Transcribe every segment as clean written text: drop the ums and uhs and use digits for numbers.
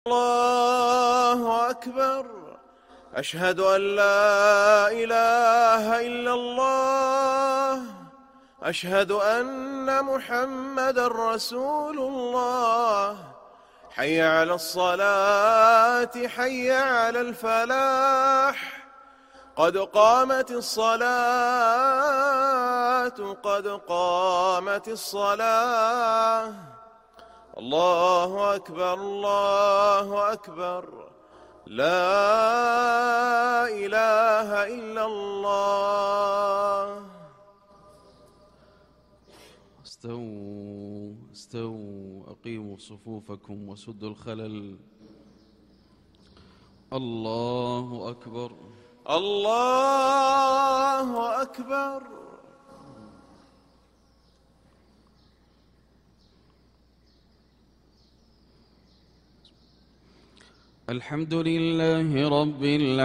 الله أكبر. أشهد أن لا إله إلا الله. أشهد أن محمدا رسول الله. حي على الصلاة، حي على الفلاح، قد قامت الصلاة، قد قامت الصلاة. الله أكبر، الله أكبر، لا إله إلا الله. استووا استووا، أقيموا صفوفكم وسدوا الخلل. الله أكبر، الله أكبر. الحمد لله رب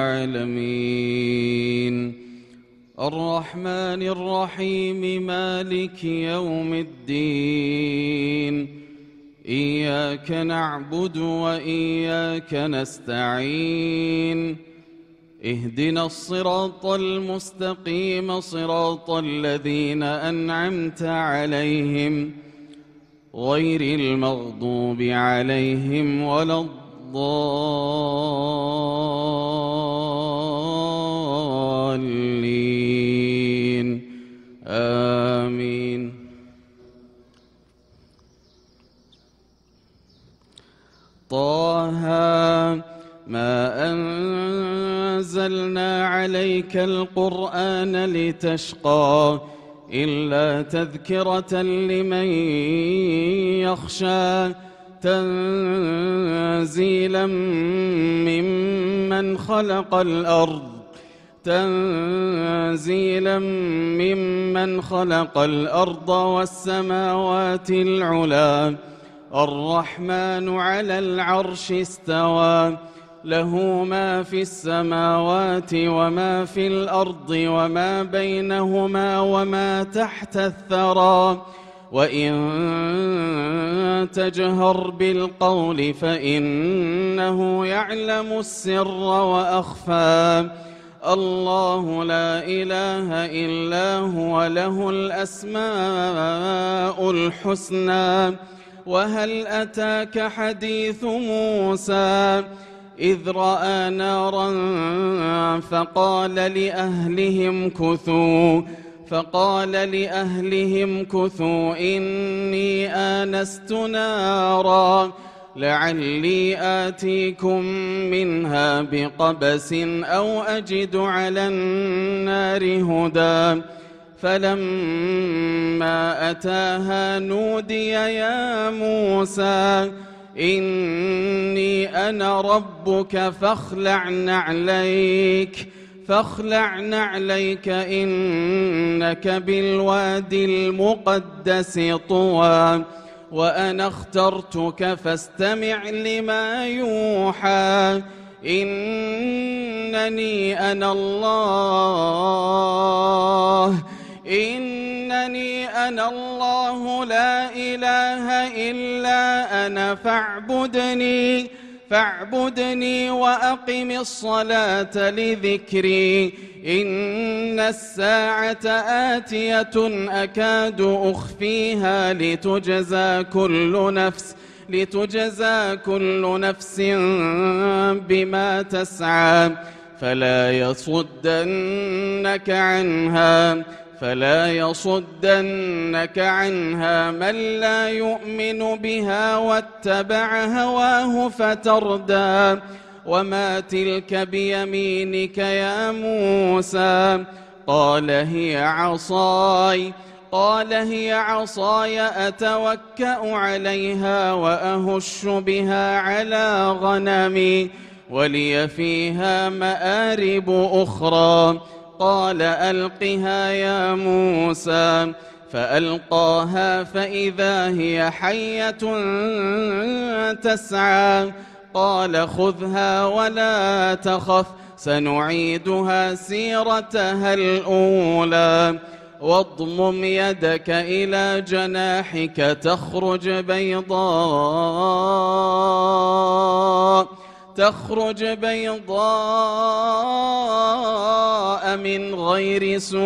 العالمين، الرحمن الرحيم، مالك يوم الدين. إياك نعبد وإياك نستعين. اهدنا الصراط المستقيم، صراط الذين أنعمت عليهم غير المغضوب عليهم ولا الضالين، آمين. طه ما أنزلنا عليك القرآن لتشقى إلا تذكرة لمن يخشى، تنزيلا ممن خلق الأرض، تنزيلا ممن خلق الأرض والسماوات العلى. الرحمن على العرش استوى، له ما في السماوات وما في الأرض وما بينهما وما تحت الثرى. وإن تجهر بالقول فإنه يعلم السر وأخفى. الله لا إله إلا هو، له الأسماء الحسنى. وهل أتاك حديث موسى إذ رأى نارا فقال لأهلهم كثوا إني آنست نارا لعلي آتيكم منها بقبس أو أجد على النار هدى. فلما أتاها نودي يا موسى إني أنا ربك فاخلع نعليك إنك بالوادي المقدس طوى. وأنا اخترتك فاستمع لما يوحى. إنني أنا الله لا إله إلا أنا فاعبدني وأقم الصلاة لذكري. إن الساعة آتية أكاد أخفيها لتجزى كل نفس بما تسعى. فلا يصدنك عنها من لا يؤمن بها واتبع هواه فتردى. وما تلك بيمينك يا موسى؟ قال هي عصاي أتوكأ عليها وأهش بها على غنمي ولي فيها مآرب أخرى. قال ألقها يا موسى، فألقاها فإذا هي حية تسعى. قال خذها ولا تخف، سنعيدها سيرتها الأولى. واضمم يدك إلى جناحك تخرج بيضاء تخرج بيضاء من غير سوء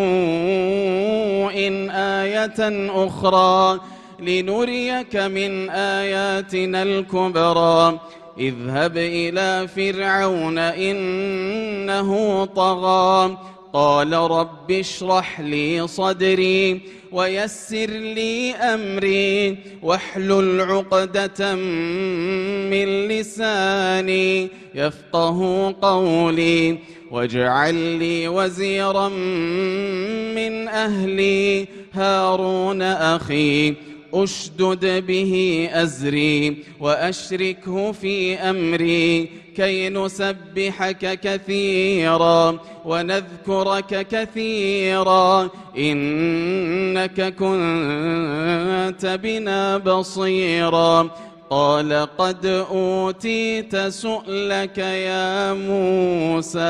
آية أخرى لنريك من آياتنا الكبرى اذهب إلى فرعون إنه طغى قال رب اشرح لي صدري ويسر لي أمري واحلل عقدة من لساني يفقه قولي واجعل لي وزيرا من أهلي هارون أخي أشدد به أزري وأشركه في أمري كي نسبحك كثيرا ونذكرك كثيرا إنك كنت بنا بصيرا قال قد أوتيت سؤلك يا موسى.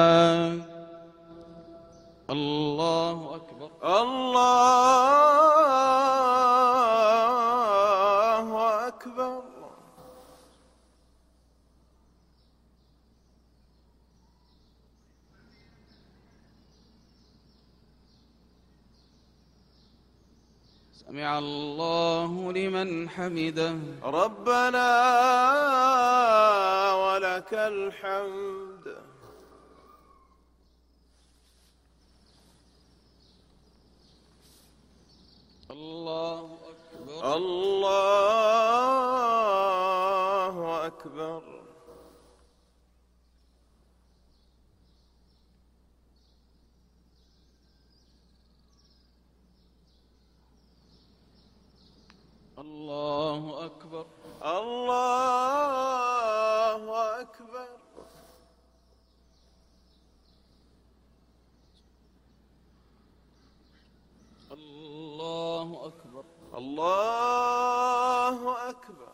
الله أكبر. الله أكبر. سمع الله لمن حمده. ربنا ولك الحمد. الله أكبر. الله أكبر. الله أكبر. الله أكبر. الله أكبر. الله أكبر.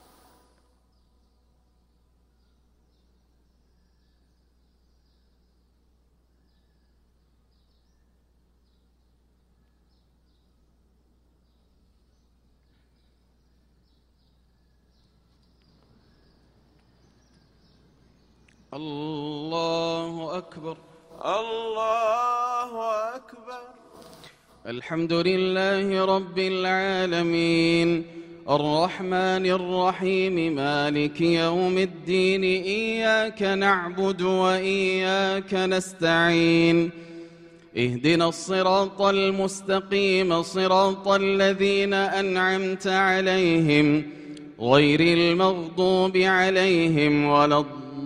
الله أكبر. الله أكبر. الحمد لله رب العالمين الرحمن الرحيم مالك يوم الدين إياك نعبد وإياك نستعين اهدنا الصراط المستقيم صراط الذين أنعمت عليهم غير المغضوب عليهم ولا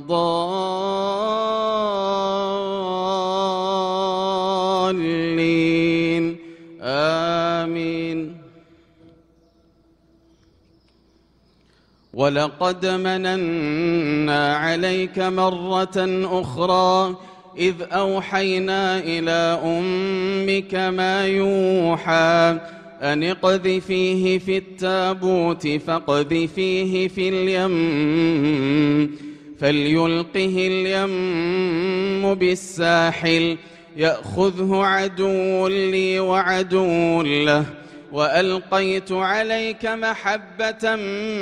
الضالين آمين. ولقد مننا عليك مرة أخرى إذ أوحينا إلى أمك ما يوحى أن اقذفيه في التابوت فاقذفيه في اليم فليلقه اليم بالساحل يأخذه عدو لي وعدو له وألقيت عليك محبة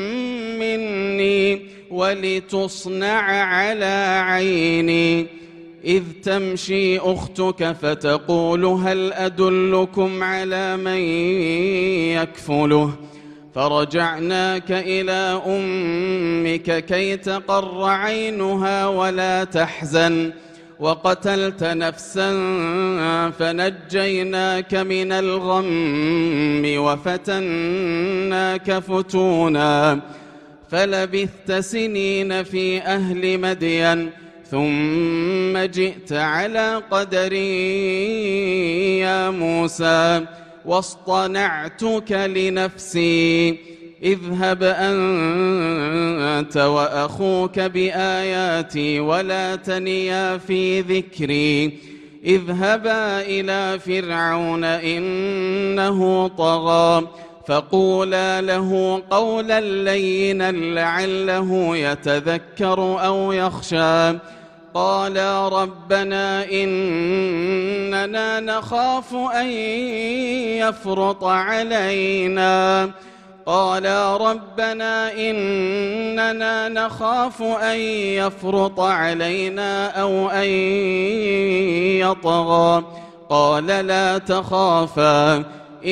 مني ولتصنع على عيني إذ تمشي أختك فتقول هل أدلكم على من يكفله فرجعناك إلى أمك كي تقر عينها ولا تحزن وقتلت نفسا فنجيناك من الغم وفتناك فتونا فلبثت سنين في أهل مدين ثم جئت على قدري يا موسى واصطنعتك لنفسي اذهب أنت وأخوك بآياتي ولا تنيا في ذكري اذهبا إلى فرعون إنه طغى فقولا له قولا لينا لعله يتذكر أو يخشى قالا ربنا إننا نخاف أن يفرط علينا قالا ربنا إننا نخاف أن يفرط علينا أو أن يطغى قال لا تخافا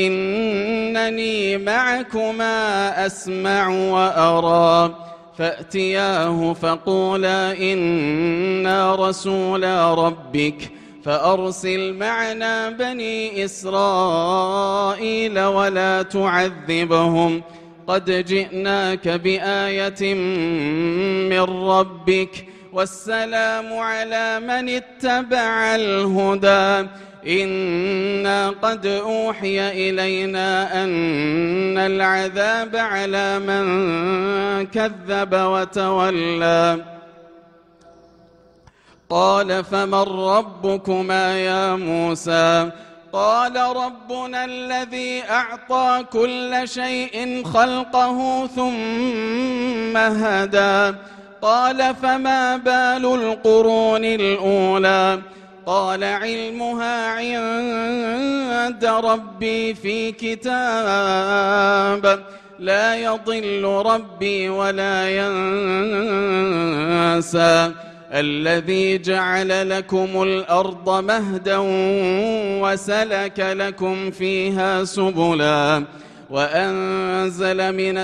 إنني معكما أسمع وأرى فأتياه فقولا إنا رسولا ربك فأرسل معنا بني إسرائيل ولا تعذبهم قد جئناك بآية من ربك والسلام على من اتبع الهدى إنا قد أوحي إلينا أن العذاب على من كذب وتولى قال فمن ربكما يا موسى قال ربنا الذي أعطى كل شيء خلقه ثم هدى قال فما بال القرون الأولى قال علمها عند ربي في كتاب لا يضل ربي ولا ينسى الذي جعل لكم الأرض مهدا وسلك لكم فيها سبلا وأنزل من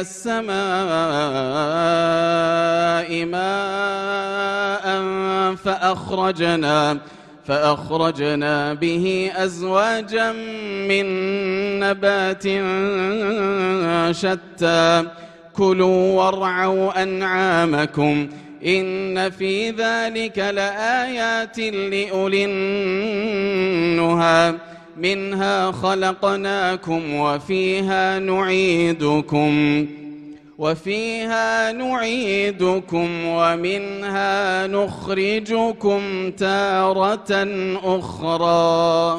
السماء ماء فأخرجنا به أزواجا من نبات شتى كلوا وارعوا أنعامكم إن في ذلك لآيات لأولي النهى منها خلقناكم وفيها نعيدكم ومنها نخرجكم تارة أخرى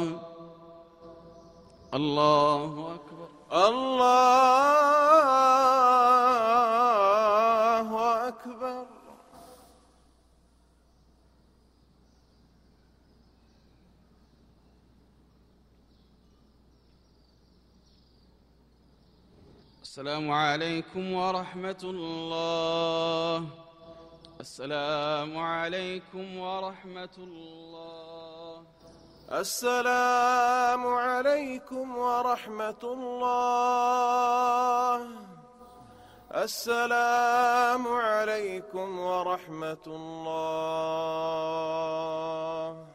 الله أكبر الله أكبر السلام عليكم ورحمة الله السلام عليكم ورحمة الله السلام عليكم ورحمة الله السلام عليكم ورحمة الله